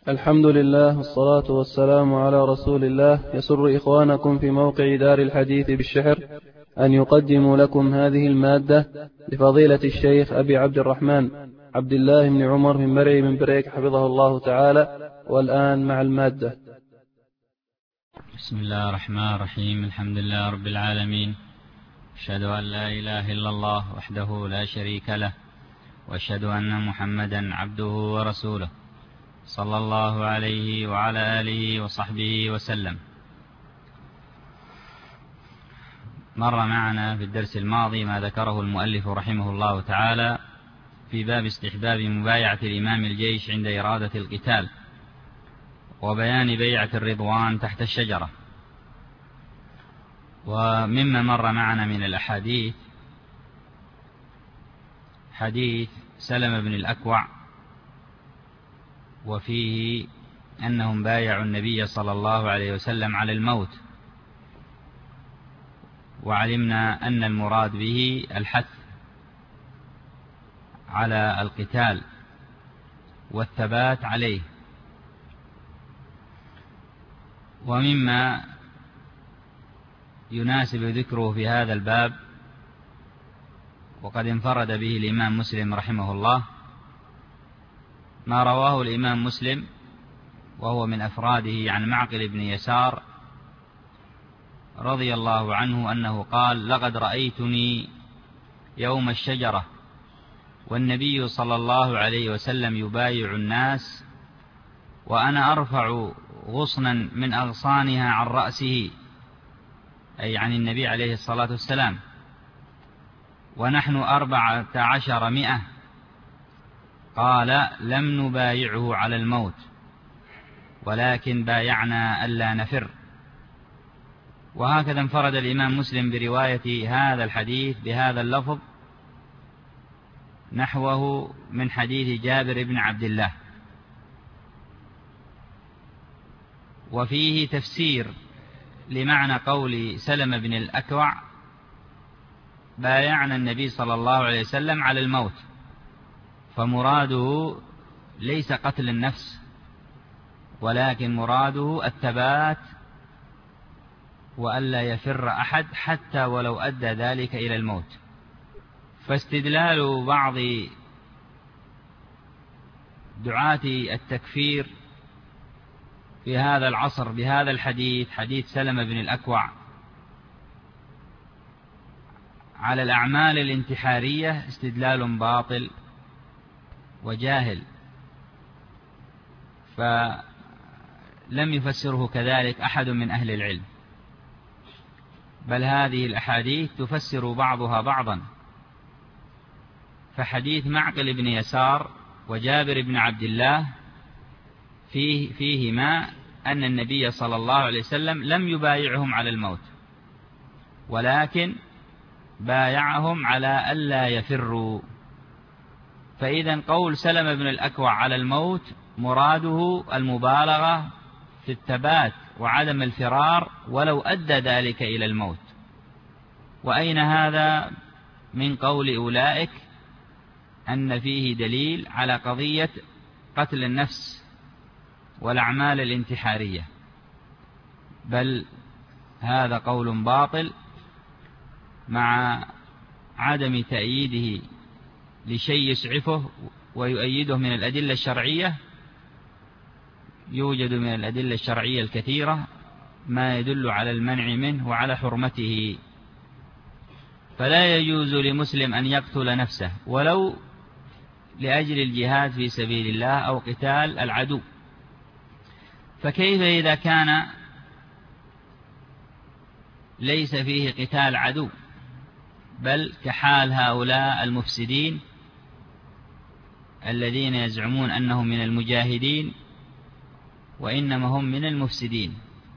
الحمد لله والصلاة والسلام على رسول الله. يسر إخوانكم في موقع دار الحديث بالشحر أن يقدموا لكم هذه المادة لفضيلة الشيخ أبي عبد الرحمن عبد الله بن عمر من مرعي من بريك حفظه الله تعالى. والآن مع المادة. بسم الله الرحمن الرحيم. الحمد لله رب العالمين، أشهد أن لا إله إلا الله وحده لا شريك له، وأشهد أن محمدا عبده ورسوله صلى الله عليه وعلى آله وصحبه وسلم. مر معنا في الدرس الماضي ما ذكره المؤلف رحمه الله تعالى في باب استحباب مبايعة الإمام الجيش عند إرادة القتال، وبيان بيعة الرضوان تحت الشجرة. ومما مر معنا من الأحاديث حديث سلمة بن الأكوع، وفيه أنهم بايعوا النبي صلى الله عليه وسلم على الموت، وعلمنا أن المراد به الحث على القتال والثبات عليه. ومما يناسب ذكره في هذا الباب، وقد انفرد به الإمام مسلم رحمه الله، ما رواه الإمام مسلم وهو من أفراده عن معقل بن يسار رضي الله عنه أنه قال: لقد رأيتني يوم الشجرة والنبي صلى الله عليه وسلم يبايع الناس، وأنا أرفع غصنا من أغصانها عن رأسه، أي عن النبي عليه الصلاة والسلام، ونحن 1400. قال: لم نبايعه على الموت، ولكن بايعنا ألا نفر. وهكذا انفرد الإمام مسلم برواية هذا الحديث بهذا اللفظ نحوه من حديث جابر بن عبد الله. وفيه تفسير لمعنى قول سلمة بن الأكوع: بايعنا النبي صلى الله عليه وسلم على الموت، فمراده ليس قتل النفس، ولكن مراده الثبات وألا يفر أحد حتى ولو أدى ذلك إلى الموت. فاستدلال بعض دعاة التكفير في هذا العصر بهذا الحديث، حديث سلمة بن الأكوع، على الأعمال الانتحارية استدلال باطل وجاهل، فلم يفسره كذلك أحد من أهل العلم، بل هذه الأحاديث تفسر بعضها بعضا. فحديث معقل بن يسار وجابر بن عبد الله فيهما أن النبي صلى الله عليه وسلم لم يبايعهم على الموت، ولكن بايعهم على ألا يفروا. فإذا قول سلمة بن الأكوع على الموت مراده المبالغة في الثبات وعدم الفرار ولو أدى ذلك إلى الموت. وأين هذا من قول أولئك أن فيه دليل على قضية قتل النفس والأعمال الانتحارية؟ بل هذا قول باطل مع عدم تأييده لشيء يسعفه ويؤيده من الأدلة الشرعية. يوجد من الأدلة الشرعية الكثيرة ما يدل على المنع منه وعلى حرمته. فلا يجوز لمسلم أن يقتل نفسه ولو لأجل الجهاد في سبيل الله أو قتال العدو. فكيف إذا كان ليس فيه قتال عدو، بل كحال هؤلاء المفسدين الذين يزعمون أنهم من المجاهدين وإنما هم من المفسدين،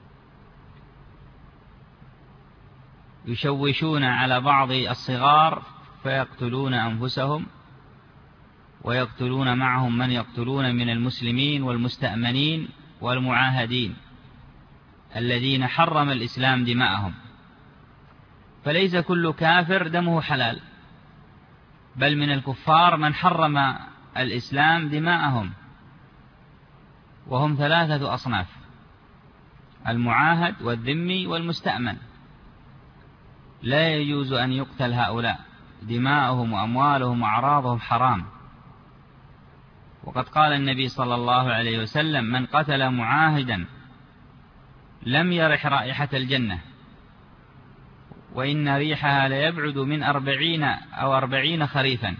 يشوشون على بعض الصغار فيقتلون أنفسهم ويقتلون معهم من يقتلون من المسلمين والمستأمنين والمعاهدين الذين حرم الإسلام دماءهم. فليس كل كافر دمه حلال، بل من الكفار من حرم الإسلام دماءهم، وهم 3 أصناف: المعاهد والذمي والمستأمن. لا يجوز أن يقتل هؤلاء، دماؤهم وأموالهم وأعراضهم حرام. وقد قال النبي صلى الله عليه وسلم: من قتل معاهدا لم يرح رائحة الجنة، وإن ريحها ليبعد من 40 خريفا.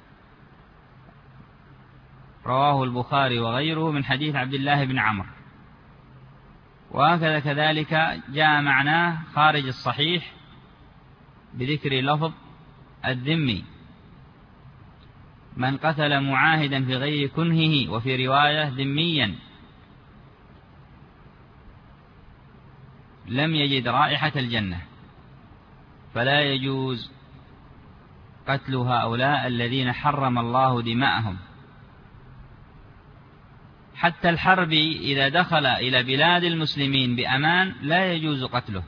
رواه البخاري وغيره من حديث عبد الله بن عمرو. وهكذا كذلك جاء معناه خارج الصحيح بذكر لفظ الذمي: من قتل معاهدا في غير كنهه، وفي رواية ذميا، لم يجد رائحة الجنة. فلا يجوز قتل هؤلاء الذين حرم الله دماءهم. حتى الحربي إذا دخل إلى بلاد المسلمين بأمان لا يجوز قتله،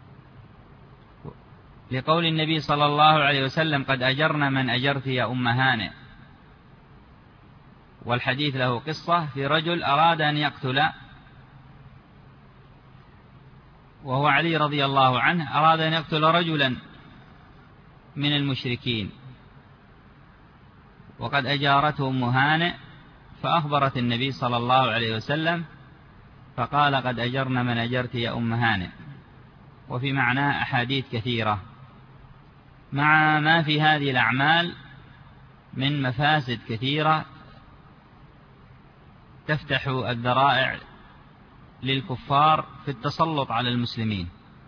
لقول النبي صلى الله عليه وسلم: قد أجرنا من أجرت يا أم هانئ. والحديث له قصة في رجل أراد أن يقتل، وهو علي رضي الله عنه، أراد أن يقتل رجلا من المشركين، وقد أجارته أم هانئ، فأخبرت النبي صلى الله عليه وسلم فقال: قد أجرنا من أجرت يا أم هانئ. وفي معناه أحاديث كثيرة، مع ما في هذه الأعمال من مفاسد كثيرة تفتح الذرائع للكفار في التسلط على المسلمين.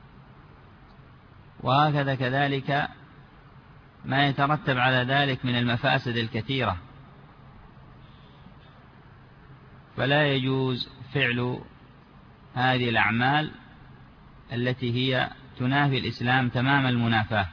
وهكذا كذلك ما يترتب على ذلك من المفاسد الكثيرة. فلا يجوز فعل هذه الأعمال التي هي تنافي الإسلام تمام المنافاة،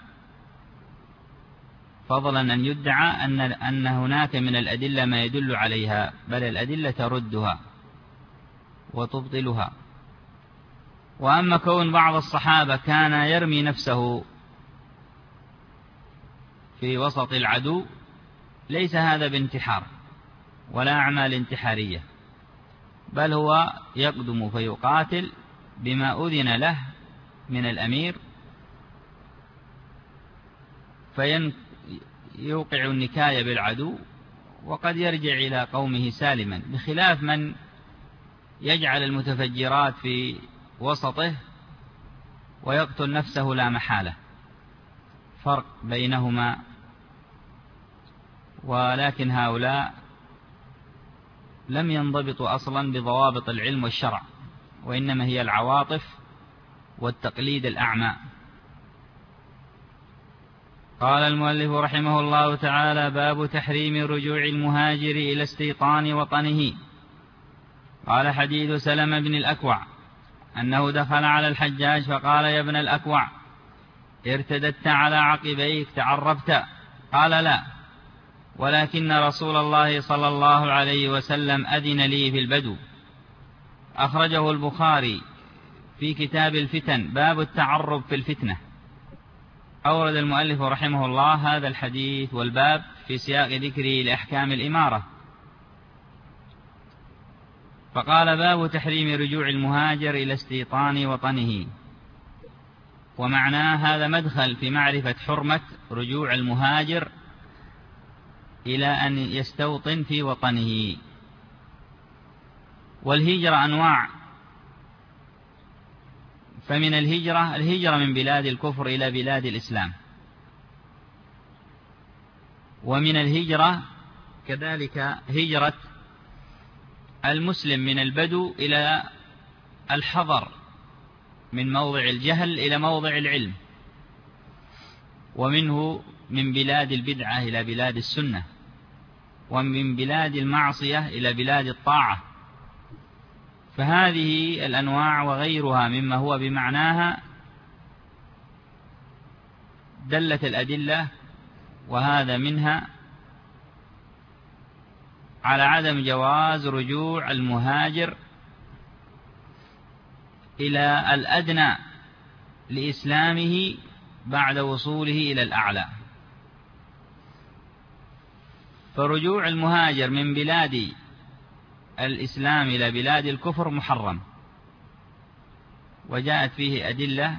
فضلا أن يدعى أن هناك من الأدلة ما يدل عليها، بل الأدلة تردها وتبطلها. وأما كون بعض الصحابة كان يرمي نفسه في وسط العدو، ليس هذا بانتحار ولا أعمال انتحارية، بل هو يقدم فيقاتل بما أذن له من الأمير، فيوقع النكاية بالعدو، وقد يرجع إلى قومه سالما، بخلاف من يجعل المتفجرات في وسطه ويقتل نفسه لا محالة. فرق بينهما. ولكن هؤلاء لم ينضبطوا أصلا بضوابط العلم والشرع، وإنما هي العواطف والتقليد الأعمى. قال المؤلف رحمه الله تعالى: باب تحريم رجوع المهاجر إلى استيطان وطنه. قال: حديث سلمة بن الأكوع أنه دخل على الحجاج فقال: يا ابن الأكوع، ارتددت على عقبيك تعربت؟ قال: لا، ولكن رسول الله صلى الله عليه وسلم أذن لي في البدو. أخرجه البخاري في كتاب الفتن، باب التعرب في الفتنة. أورد المؤلف رحمه الله هذا الحديث والباب في سياق ذكره لأحكام الإمارة، فقال: باب تحريم رجوع المهاجر إلى استيطان وطنه. ومعناه هذا مدخل في معرفة حرمة رجوع المهاجر إلى أن يستوطن في وطنه. والهجرة أنواع، فمن الهجرة من بلاد الكفر إلى بلاد الإسلام، ومن الهجرة كذلك هجرة المسلم من البدو إلى الحضر، من موضع الجهل إلى موضع العلم، ومنه من بلاد البدعة إلى بلاد السنة، ومن بلاد المعصية إلى بلاد الطاعة. فهذه الأنواع وغيرها مما هو بمعناها دلت الأدلة، وهذا منها على عدم جواز رجوع المهاجر إلى الأدنى لإسلامه بعد وصوله إلى الأعلى. فرجوع المهاجر من بلاد الإسلام إلى بلاد الكفر محرم، وجاءت فيه أدلة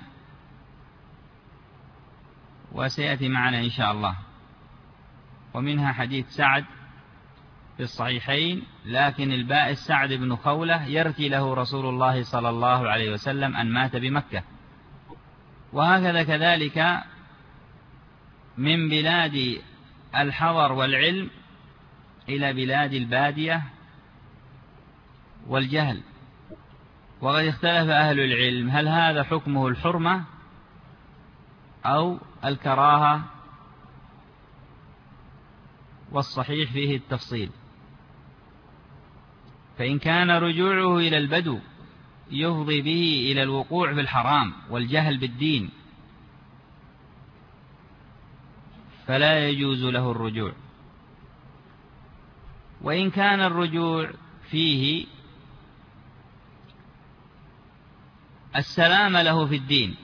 وسيأتي معنا إن شاء الله، ومنها حديث سعد في الصحيحين: لكن البائس سعد بن خولة يرثي له رسول الله صلى الله عليه وسلم أن مات بمكة. وهكذا كذلك من بلاد الحضر والعلم إلى بلاد البادية والجهل. وقد اختلف أهل العلم هل هذا حكمه الحرمة أو الكراهة، والصحيح فيه التفصيل. فإن كان رجوعه إلى البدو يفضي به إلى الوقوع في الحرام والجهل بالدين فلا يجوز له الرجوع. وإن كان الرجوع فيه السلام له في الدين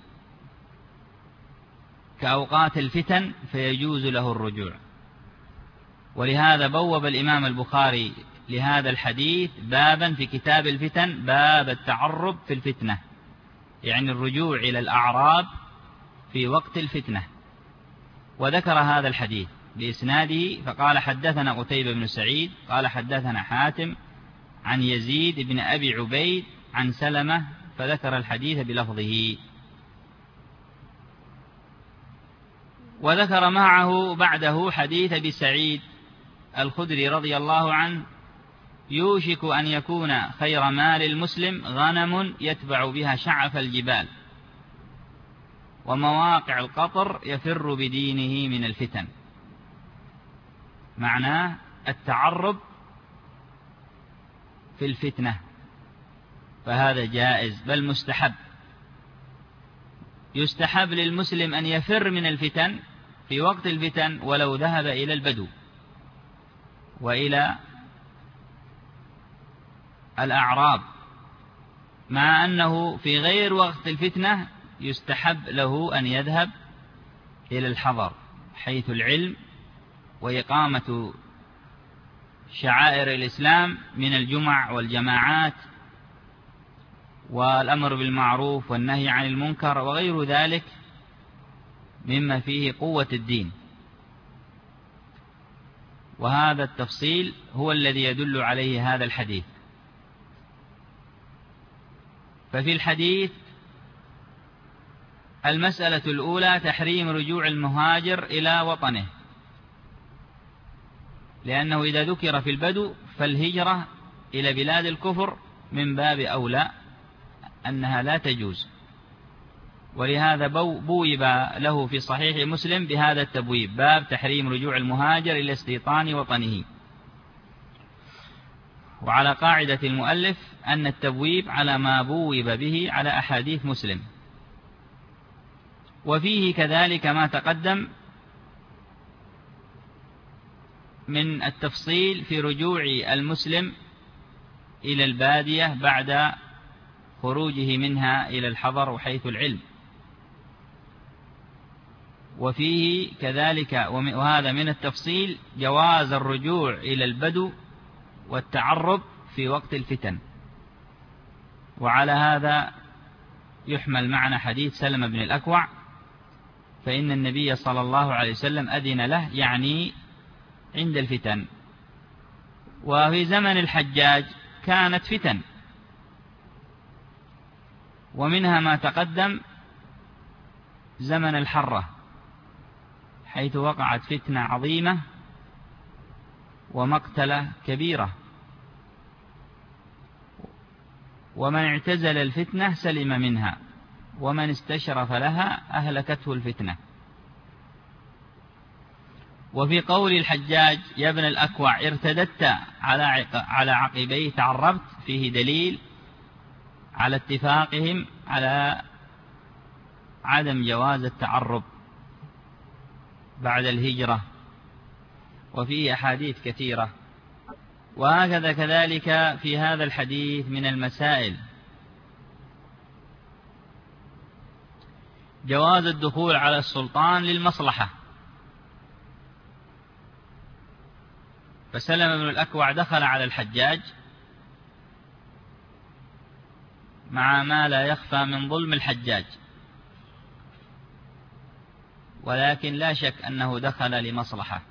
كأوقات الفتن فيجوز له الرجوع. ولهذا بوب الإمام البخاري لهذا الحديث بابا في كتاب الفتن، باب التعرب في الفتنة، يعني الرجوع إلى الأعراب في وقت الفتنة. وذكر هذا الحديث بإسناده فقال: حدثنا قتيبة بن سعيد قال حدثنا حاتم عن يزيد بن أبي عبيد عن سلمة، فذكر الحديث بلفظه. وذكر معه بعده حديث أبي سعيد الخدري رضي الله عنه: يوشك أن يكون خير مال المسلم غنم يتبع بها شعف الجبال ومواقع القطر يفر بدينه من الفتن. معناه التعرب في الفتنة، فهذا جائز بل مستحب. يستحب للمسلم أن يفر من الفتن في وقت الفتن ولو ذهب إلى البدو وإلى الأعراب، مع أنه في غير وقت الفتنة يستحب له أن يذهب إلى الحضر حيث العلم وإقامة شعائر الإسلام من الجمع والجماعات والأمر بالمعروف والنهي عن المنكر وغير ذلك مما فيه قوة الدين. وهذا التفصيل هو الذي يدل عليه هذا الحديث. ففي الحديث المسألة الأولى تحريم رجوع المهاجر إلى وطنه، لأنه إذا ذكر في البدو فالهجرة إلى بلاد الكفر من باب أولى أنها لا تجوز. ولهذا بوب له في صحيح مسلم بهذا التبويب: باب تحريم رجوع المهاجر إلى استيطان وطنه. وعلى قاعدة المؤلف أن التبويب على ما بوب به على أحاديث مسلم. وفيه كذلك ما تقدم من التفصيل في رجوع المسلم إلى البادية بعد خروجه منها إلى الحضر وحيث العلم. وفيه كذلك وهذا من التفصيل جواز الرجوع إلى البدو والتعرب في وقت الفتن. وعلى هذا يحمل معنى حديث سلمة بن الأكوع، فإن النبي صلى الله عليه وسلم أذن له، يعني عند الفتن. وفي زمن الحجاج كانت فتن، ومنها ما تقدم زمن الحرة حيث وقعت فتنة عظيمة ومقتلة كبيرة، ومن اعتزل الفتنة سلم منها، ومن استشرف لها أهلكته الفتنة. وفي قول الحجاج: يا ابن الأكوع ارتددت على عقبيه تعربت، فيه دليل على اتفاقهم على عدم جواز التعرب بعد الهجرة، وفيه أحاديث كثيرة. وهكذا كذلك في هذا الحديث من المسائل جواز الدخول على السلطان للمصلحة. فسلم بن الأكوع دخل على الحجاج مع ما لا يخفى من ظلم الحجاج، ولكن لا شك أنه دخل لمصلحة،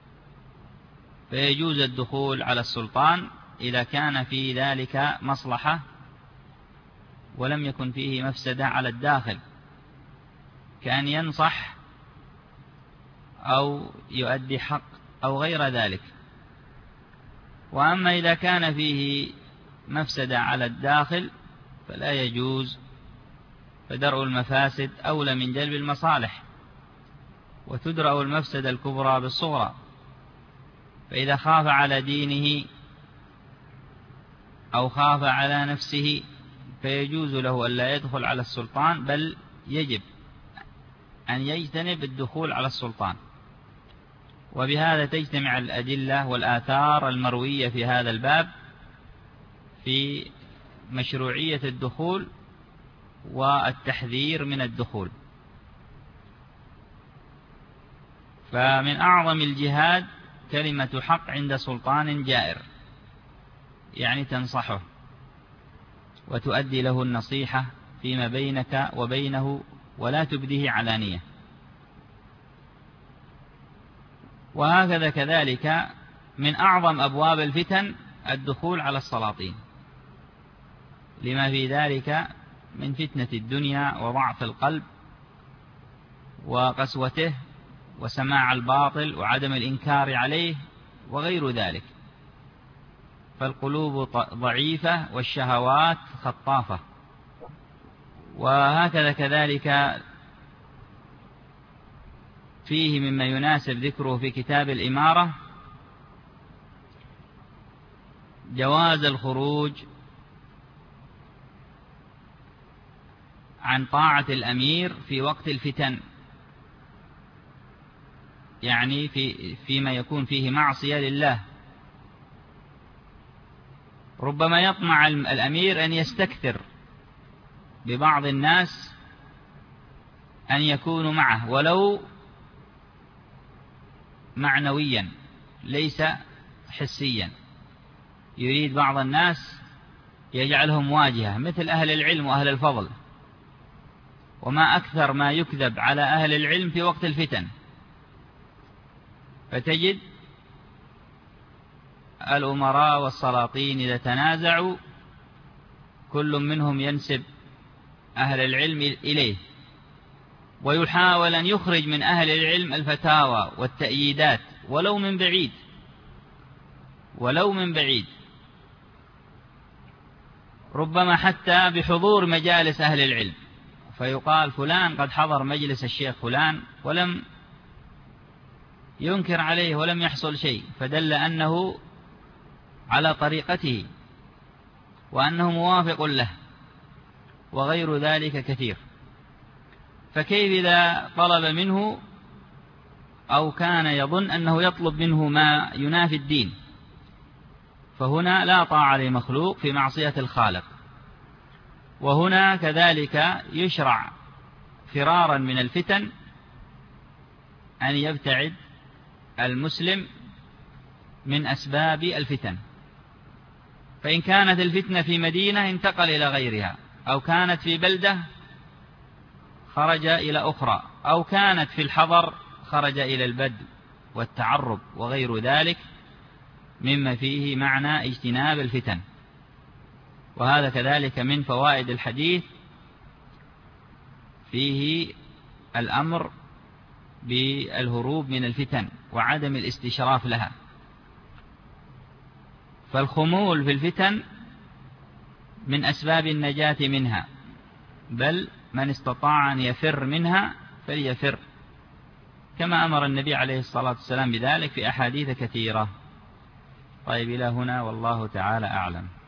فيجوز الدخول على السلطان إذا كان في ذلك مصلحة ولم يكن فيه مفسدة على الداخل، كأن ينصح أو يؤدي حق أو غير ذلك. وأما إذا كان فيه مفسدة على الداخل فلا يجوز، فدرء المفاسد أولى من جلب المصالح، وتدرأ المفسدة الكبرى بالصغرى. فإذا خاف على دينه أو خاف على نفسه فيجوز له ألا يدخل على السلطان، بل يجب أن يجتنب الدخول على السلطان. وبهذا تجتمع الأدلة والآثار المروية في هذا الباب في مشروعية الدخول والتحذير من الدخول. فمن أعظم الجهاد كلمة حق عند سلطان جائر، يعني تنصحه وتؤدي له النصيحة فيما بينك وبينه ولا تبديه علانية. وهكذا كذلك من أعظم أبواب الفتن الدخول على السلاطين، لما في ذلك من فتنة الدنيا وضعف القلب وقسوته وسماع الباطل وعدم الإنكار عليه وغير ذلك. فالقلوب ضعيفة والشهوات خطافة. وهكذا كذلك فيه مما يناسب ذكره في كتاب الإمارة جواز الخروج عن طاعة الأمير في وقت الفتن، يعني فيما يكون فيه معصية لله. ربما يطمع الأمير أن يستكثر ببعض الناس أن يكونوا معه ولو معنويا ليس حسيا، يريد بعض الناس يجعلهم واجهة مثل أهل العلم وأهل الفضل. وما أكثر ما يكذب على أهل العلم في وقت الفتن، فتجد الأمراء والسلاطين إذا تنازعوا كل منهم ينسب أهل العلم إليه، ويحاول أن يخرج من أهل العلم الفتاوى والتأييدات ولو من بعيد، ربما حتى بحضور مجالس أهل العلم، فيقال فلان قد حضر مجلس الشيخ فلان ولم ينكر عليه ولم يحصل شيء، فدل أنه على طريقته وأنه موافق له، وغير ذلك كثير. فكيف إذا طلب منه أو كان يظن أنه يطلب منه ما ينافي الدين؟ فهنا لا طاعة لمخلوق في معصية الخالق. وهنا كذلك يشرع فرارا من الفتن أن يبتعد المسلم من أسباب الفتن. فإن كانت الفتنة في مدينة انتقل إلى غيرها، أو كانت في بلدة خرج إلى أخرى، أو كانت في الحضر خرج إلى البدو والتعرب وغير ذلك مما فيه معنى اجتناب الفتن. وهذا كذلك من فوائد الحديث، فيه الأمر بالهروب من الفتن وعدم الاستشراف لها. فالخمول في الفتن من أسباب النجاة منها، بل من استطاع أن يفر منها فليفر، كما أمر النبي عليه الصلاة والسلام بذلك في أحاديث كثيرة. طيب، إلى هنا والله تعالى أعلم.